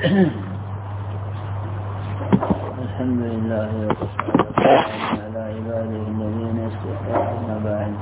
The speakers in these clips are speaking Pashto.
الحمد لله والصلاة على عباده الذين اصطفى أما بعد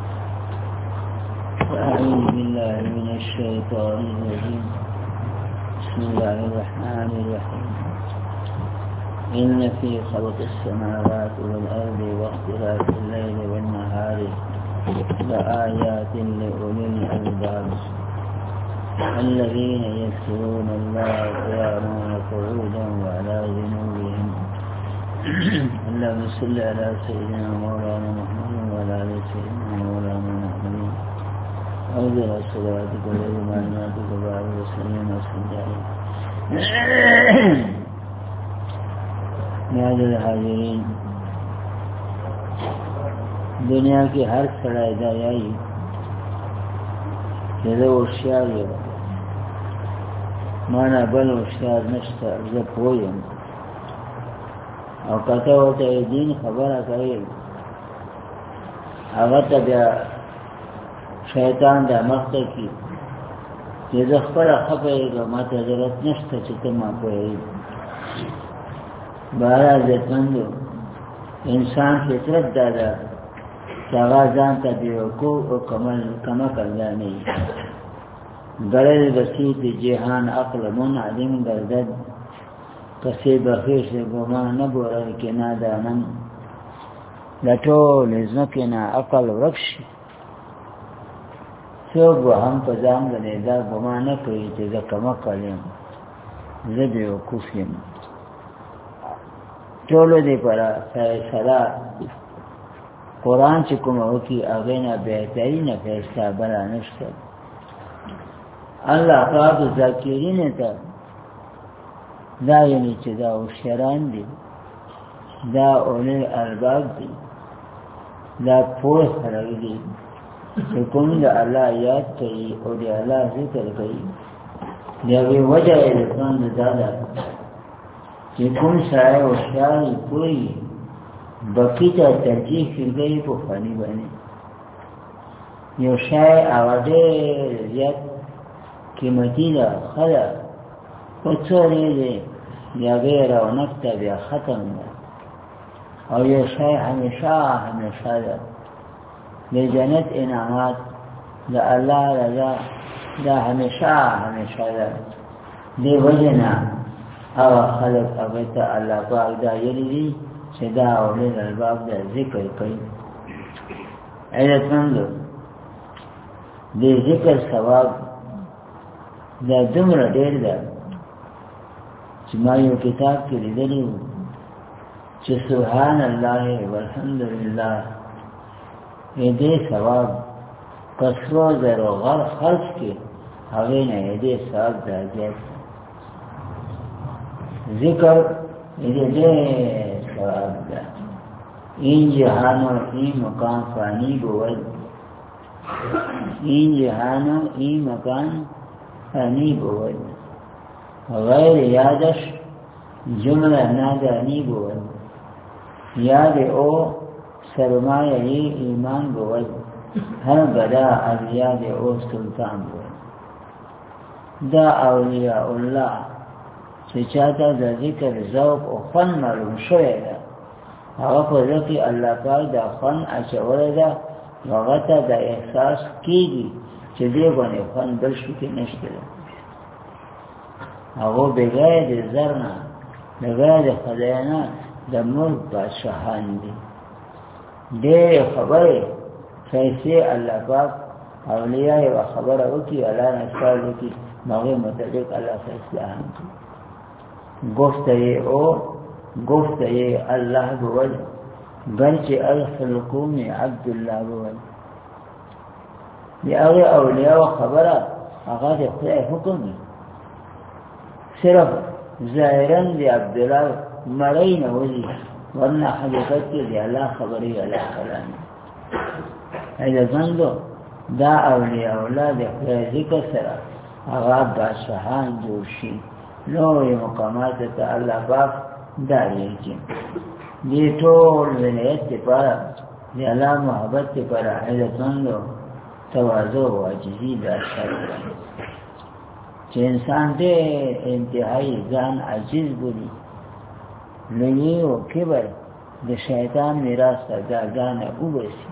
فأعوذ بالله من الشيطان الرجيم بسم الله الرحمن الرحيم إن في خلق السماوات والأرض واختلاف الليل والنهار لآيات لأولي الألباب الذين يذكرون الله قياما وقعودا وعلى جنوبهم اللهم صل على سيدنا مولانا محمد وعلى آل سيدنا مولانا محمد أوزر صلواتك وإيماناتك وبارك وسلم وسلم معزز حاضرین، دنیا کی ہر سڑائی دایائی جزا ہوشیار یہ مانا بل ہوشیار نشتا زه پویم او کته ورته دین خبره کوي هغه ته بیا شیطان د مخته کی چې زه خپل خبره ما ته ضرورت نشته چې ته ما پوهې بارا زتمندو انسان فطرت دادا شاغازان تا بیوکو و کمکل دانی گرد بسیط جهان عقل منعدم گردد کسی بخیش گمان نبورد که نادانم لطول ازمکنا عقل ورکش سوک و هم پزام گلیدا گمان نکوی تیزا کمکلیم زدی و کفیم ټولو دې پر فیصله قرآن چې کومه وکړي هغې نه بهترینه فیصله بله نشته. الله پاک ذاکرینو ته دا یعنې چې دا هوښیاران دي، دا اولي الباب دي، دا پوه خلک دي چې کوم د الله یاد کوي او د الله ذکر کوي. د هغې وجه یې د ځان دا ده کہ کون سائے ہوشیاری کوئی بقیتا ترجیح فرگئی کو فانی بنے یو شای آوازے زیاد قیمتی دا خلا پچھوڑے دے یا غیر و نکتا بیا ختم دا اور یو شای ہمیشہ دا دے جنت انعامات دا اللہ رضا دا ہمیشہ دا دے وجنا او خلق اغیتا اللہ پاک دا یلی دی چه دا اولین الباب دا ذکر کئی. عیدت مندو دی ذکر ثواب دا دمر دیر دا چه ما یو کتاب کی لیدلی ہو چه سبحان اللہ والحمدللہ یہ دی ثواب کسرو در و غر خلق کی اغین یہ دی ثواب دا زیاد ذکر یہ دے ثواب دا این جہانو این مکان فانی بود این جہانو این مکان فانی بود غیر یادش جملہ نادانی بود یاد او سرمایہ ایمان بود ہر گدا از یاد او سلطان بود. دا اولیاء اللہ چې چاته د ذکر ذوق او فن معلوم شوی ده هغه په ځکه کې الله پاک دا فن اچولی ده هغه ته د احساس کېږي چې دې باندې فن بل شو کې نشته ده. هغه بغیر د زر نه بغیر د خدای نه د ملک بادشاهان دي. دې خبرې پیسې الله پاک اولیاء یې خبره وکړي الله نه سوال وکړي هغې مطابق الله فیصله هم کوي. گفت یہ اللہ بود گرچہ الخلقوں میں عبداللہ بود. یہ اگر اولیاء و خبرہ آغاز خدا حکم ہے صرف ظاہراً دی عبداللہ مرائی نوزی ورنہ حقیقت کے دی اللہ خبری اللہ خلانی ایدہ زندو دا اولیاء اولاد خدا ذکر سرا آغاز بادشاہان جوشی نوی مقامات تا اللہ پاک داری کی دی طول ولایت تی پارا دی اللہ محبت تی پارا حیدت مندو توازو و عجزی داشتر چې انسان دې انتهایی ځان عجیز بولي لوی او کبر د شیطان میراث ته ځان وباسي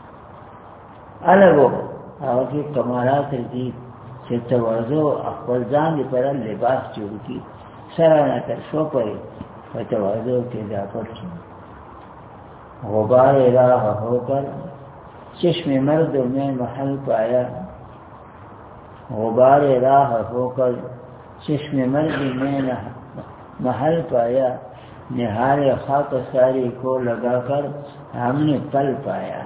الګو هغه کې کمالات دي چې تواضع خپل ځان لپاره لباس جوړ کړي سره نه تر شو پرې په تواضع کې دا پټ غبار راہ ہو کر چشم مرد میں محل پایا غبار راہ ہو کر چشم مرد میں محل پایا نہار خاک ساری کو لگا کر ہم نے پل پایا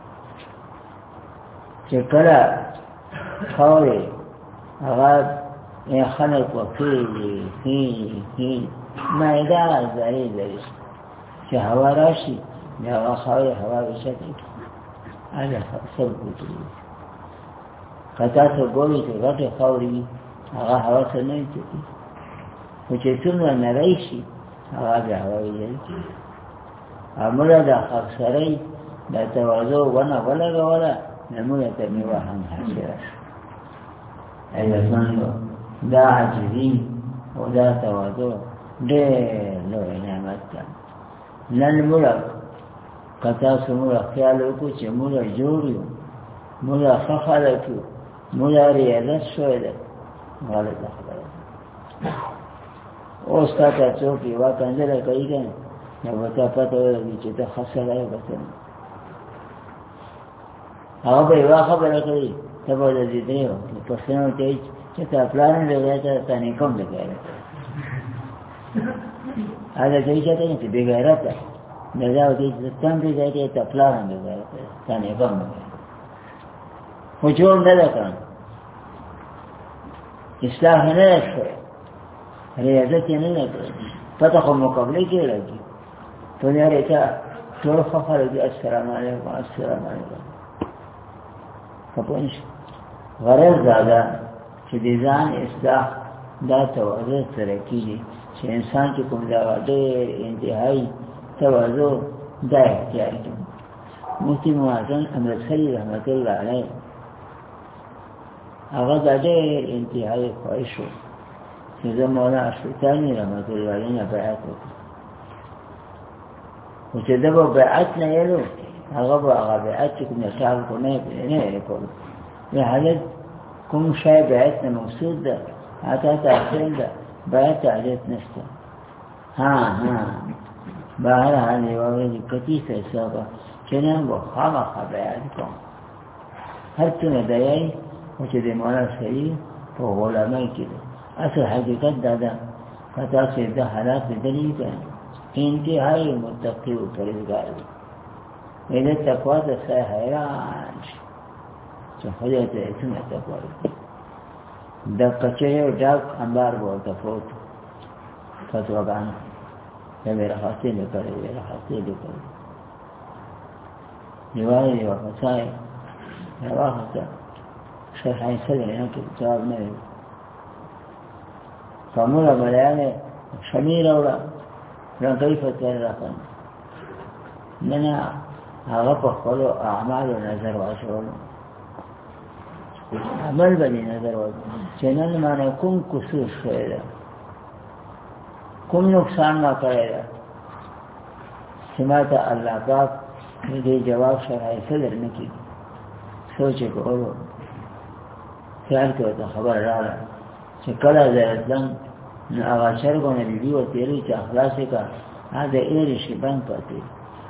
چکلا خورے آغاز خلق وقیلی معدہ زری زری چه هوا راشی یا هوا خواهی هوا بشتی آجا سب بودی قطع تو گوی تو غط خوری آغا هوا سر نیتی و چه تون و نرائشی آغا بی هوا بجتی امولا دا خاک سرائی دا توازو ونا ولگا ولا نمولا تمیوه هم حسیرش ایزمانو دا عجزی و دا توازو دیر لوی نعمت کن نن مولا کتا سو مولا خیال وکړو چې مولا جوړ یو مولا خخاله کړو مولا ریاضت شوی ده غلطه خبره اوس تا څوک یوه کنځله کوي که نه نو به تا پته ولګي چې ته ښه سړی به ته نه هغه به یوه خبره کوي ته به د دې دی پښتنو ته وایي چې تا پلار نه دی تا نیکم دی غیرت هذا کوي چې ته بې غیرته دا دې تم دې دې ته پلار نه دی تا نیکم دی خو جوړ نه ده کړی اصلاح نه ده شوی ریاضت یې نه ده کړی پته خو مقابلې کې راځي په دې اړه ته ټول ښه خلک دي السلام علیکم السلام علیکم ښه پوه نه شو غرض دا ده چې د ځان اصلاح دا تواضع سره کېږي چې انسان چې کوم دا ډېر انتهایی تواضع دا اختیار کړي مفتي معظم امرتسري رحمت الله علیه هغه دا ډېر انتهایی خواهش و چې زه مولانا اشرفاني رحمت الله علیه نه بیعت وکړم خو چې ده به بیعت نه ویلو هغه به هغه بیعت چې کوم نصاب کو نه یې کولو لهذا کوم شی بیعت نه مقصود ده حتی تحصیل ده بیعت حاجت نشته بهرحال یوه ورځ کتي فیصله وکړه چې نن به خامخا بیعت کوم هر څومره دی او چې د مولانا سړي په غلامۍ کې ده اصل حقیقت دا ده که تاسو د حالات لیدلي که انتهایی متقي و پرهیزګار وي د تقوا ته سړی حیران شي چې خدای ته یې څومره تقوا وکړي د کچرې او ډاک انبار به ورته پروت و فتواګانو یوې رخصتې لیکلې یوې رخصتې لیکلې یوه فتوا یې راواخیسته شیخ عیسی نه کې جواب نه ویل فمولا ملایانې شمیر راوړه رنګۍ فتوا یې راکړه نه هغه په خپلو اعمالو نظر واچولو عمل باندې نظر واچولو چې نن مانه کوم قصور شوی ده کوم نقصان ما کړی ده چې ما ته الله پاک دې جواب شرعي څه درنه کړي سوچ یې کولو خیال کې ورته خبر راغله چې کله زه راتلم نو هغه چرګونه بیبي ورته ویلي چې اخلاص یې کړه هغه د ایرې شي بند پاتې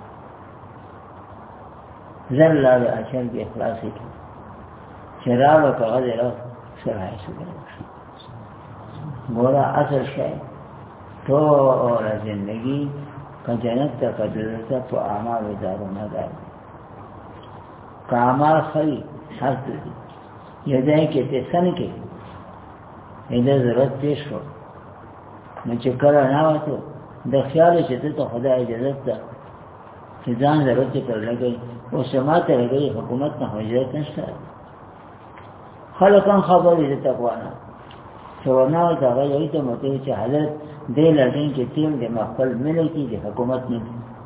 زر لاړې چرګ یې خلاص یې کړه چې راوړه کاغذ یې راوړه شرعي څه درنه ګوره اصل شی ټوله زندګي که جنت ته که دوزخ ته په اعمالو دارمدار دي که اعمال ښه وي هر څه دي یو ځای کې ته څه نه کوې د ضرورت پیش شو نو چې کله ناوتو د خیال چې ته ته خدای اجازت ده چې ځان ضرورت یې پر لګوي اوس ما ته لګوي حکومت نه خو اجازت نشته خلک هم خبر دي د تقوا نه چې ورناوت هغه یوې ته مته چې حضرت دې لټین کې تیم د خپل ملکي د حکومت نه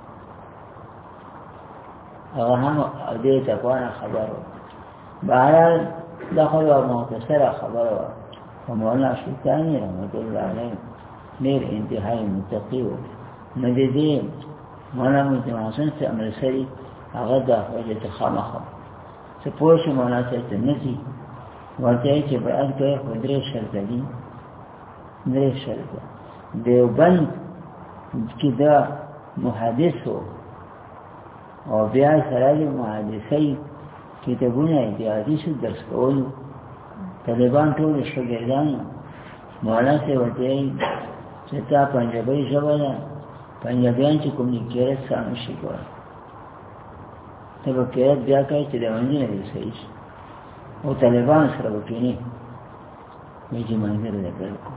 هغه هم دې تقوا نه خبر و بهرحال دا خو یوه مختصره خبره وه او مولانا شیطانی رحمت الله علیه ډېر انتهایی متقی و. نو د دې مولانا مجتمع حسن سے امرسری هغه د وجه ته خامخا څه پوه شي مولانا صاحب ته نه ځي ورته یې چې بیان کوي خو درې شرطه دي. درې شرطه دیوبند کې دا محدث و او بیا سره د محدثۍ کتابونه د حدیثو درس کولو طالبان ټول شاګردان مولانا صاحب ورته یې چې تا پنجابۍ ژبه ده پنجابیان چې کومنیکیټ سره نشي کولی ته به قیرت بیا کوي چې د منځ نه دې صحیح شي او طالبان سره به کښېني وایي چې منظر دی بالکل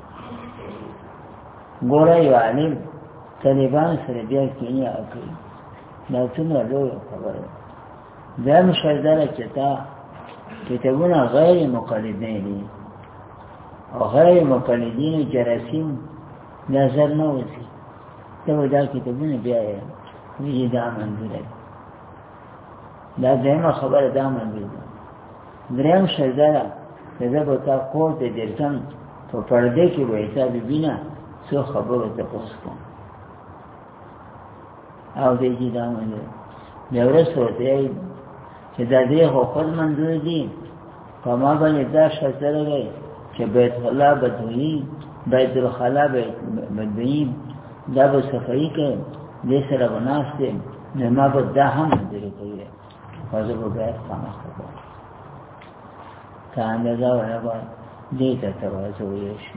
ګوره یو عالم طالبان سره بیا کښېني هغه کوي دا څومره لویه خبره ده. دویم شرط دا ده چې تا کتابونه غیر مقلدین دي او غیر مقلدینو جراثیم نظر نه وځي ته به دا کتابونه بیا یې وایي دا منظور دی. دا دویمه خبره دا منظور ده. دریم شرط دا ده چې زه به تا کور ته درځم په پردې کې به تا ببینه څو خبرو تپوس کوم او دی چې دا منظور بیا وروسته ورته وایي چې دا دې خو خود منظور دي په ما باندې دا شرط لري چې بیت الله بدوي بیت الخلا بدوي دا به صفایي کوي دې سره به ناست دی نو ما به دا هم منظور کوي خو زه به باید خامخا کوم که اندازه ونه به دې ته تواضع ویل شي.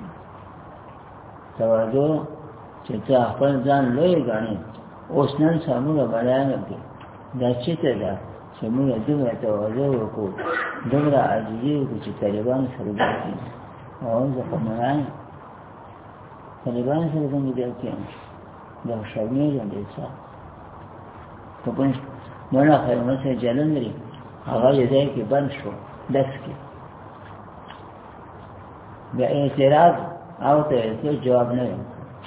تواضع چې ته خپل ځان لوی ګڼې اوس نن سمونه بیان کړي دا چېرته ده چې موږ دومره تواضع وکړو دومره عاجزي وکړو چې طالبان سره بیا کېږي او زه خو ملایان طالبان سره څنګه بیا کېږم دا شرمېږم ډېر سخت که پنځ مولانا خیر محمد صاحب جلن لري هغه یې ځای کې بند شو درس کې بیا اعتراض او ته جواب نه وي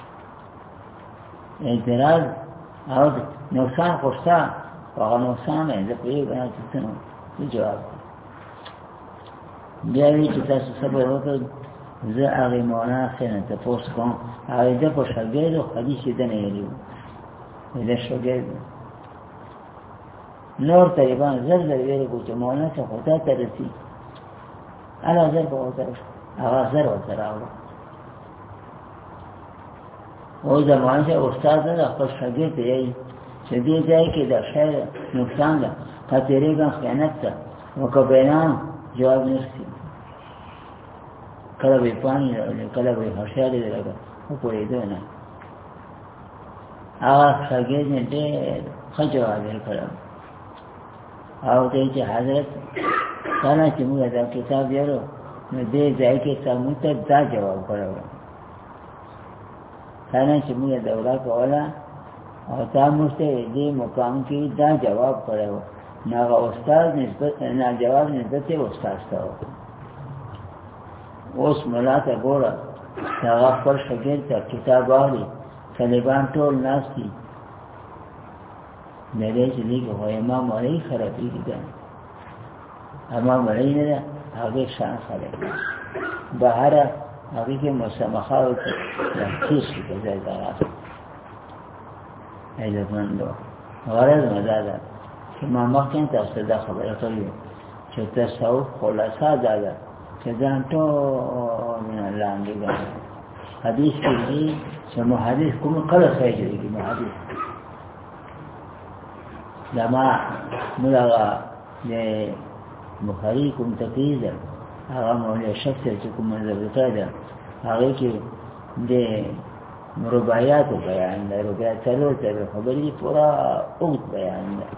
اعتراض او نقصان خو شته هغه نقصان دی زه پوهېږم چې څه جواب بیا وایي چې تاسو صبر وکړئ زه هغې مولانا صاحب نه تپوس کوم هغې ده په شاګردو حدیث یې ده نه ویلي وو ده شاګرد نور طالبان زر زر ویلي کړو چې مولانا صاحب خو تا ته رسي هله زر به ورته هغه زر ورته راوړه او د مولانا صاحب استاد نه ده خپل شاګرد ته یایي چې دې ځای کې دا شی نقصان ده که تېرېږم خیانت ده او که بیان جواب نشي کله به یې پاڼې راولي کله به یې هوښیاري لګه وپوهېده نه هغه شاګرد یې ډېر ښه جواب یې کړی او ته چې حضرت کله چې موږ دا کتاب یارو نو دې ځای کې تا موږ ته دا جواب کړی و کله چې موږ دوره کوله او تا موږ ته دې مقام کې دا جواب کړی و نو هغه استاد نسبت نه جواب نسبت یې استاد ته و اوس ملا ته ګوره هغه خپل شاګرد ته کتاب اخلي طالبان ټول ناست دي د دې چې لیکي خو امام علي خرابېږي ده امام علي نه ده هغې شان خلک بهره هغې کې مسامخه وکړي تېر شي که ځای ته راغلی عزتمندو غرض مې دا ده چې ما مخکې تاسو ته دا خبره کړې وه چې تصوف خلاصه دا ده چې ځان ټول لاندې ګڼي حدیث کې دي چې محدث کوم کله ځای جوړېږي محدث دا ما ملغه د بخاري کوم تقریر ده هغه مولا شخص چې کوم ضرورت ده هغه کې د رباعیات بیان ده رباعیات څلور خبرې پورا اوږد بیان ده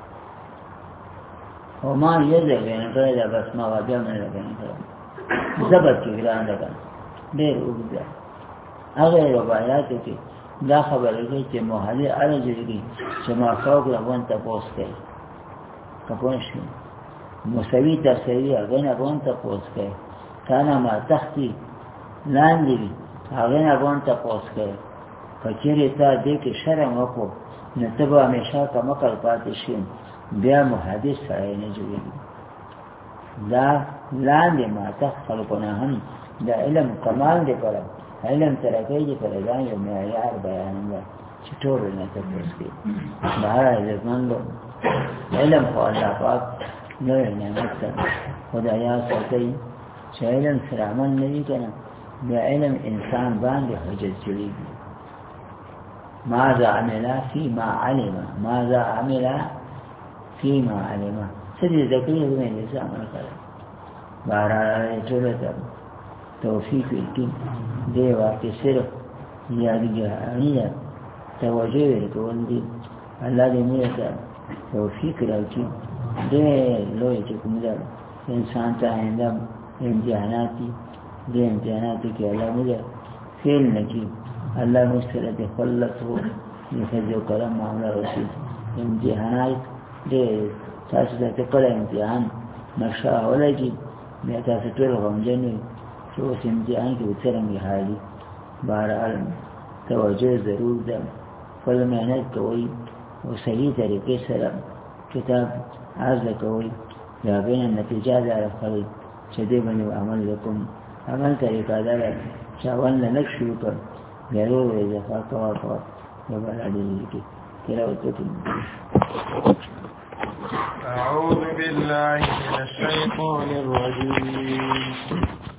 او ما یې ده بیان کړی ده بس ما بیا نه بیان کړی زبر کې ګران ده ډېر اوږد ده هغه رباعیات کې دا خبره کوي چې محلي اړه جوړېږي چې ما فوق لغون تپوس کوي کپون شي مساوي تسوي هغه نه غون تپوس کوي کانا ما تختی لاندې وي هغه نه غون تپوس کوي که چېرې تا دې کې شرم وکړو نو ته به همیشه کمقل پاتې شي بیا محدث سړی نه جوړېږي دا لاندې ما تخلقنا هم د علم کمال دی پر علم ترکې دي پر ځان یو معیار بیان دی چې ټول نه تاسو کې بهر ځمنګ علم خو الله پاک نور نعمت ده خدایا ساتي چې علم سره عمل نه دي کنه د علم انسان باندې حجت جوړيږي ماذا عمل فيما علم ماذا عمل فيما علم سدي ذکرې نه لسه عمل کړه بارا ټولته توفیق دې دی واکه صرف یادګاري توجه ورکول دي الله دې موږ ته توفیق راکړي دې لوی چې کوم ده انسان ته آینده امتحاناتي دې امتحاناتي کې الله موږ فیل نکړي الله موږ سره دې خلت هو دې فضل کرم معاملہ وشي امتحانات دې تاسو ته کله امتحان نشه ولګي بیا تاسو ټول غمجنې چې اوس امتحان کې څرنګه حالي بهرحال توجه ضرور ده خپل محنت کوئ او صحیح طریقې سره کتاب عرضه کوئ دا بین نتیجه دار خلک چې دې باندې عمل وکړم عمل طریقه دا ده چې اول نه لږ شروع کړ بیا ورو اضافه کوه یو بل اړینې کې تلاوت وکړئ أعوذ بالله من الشيطان الرجيم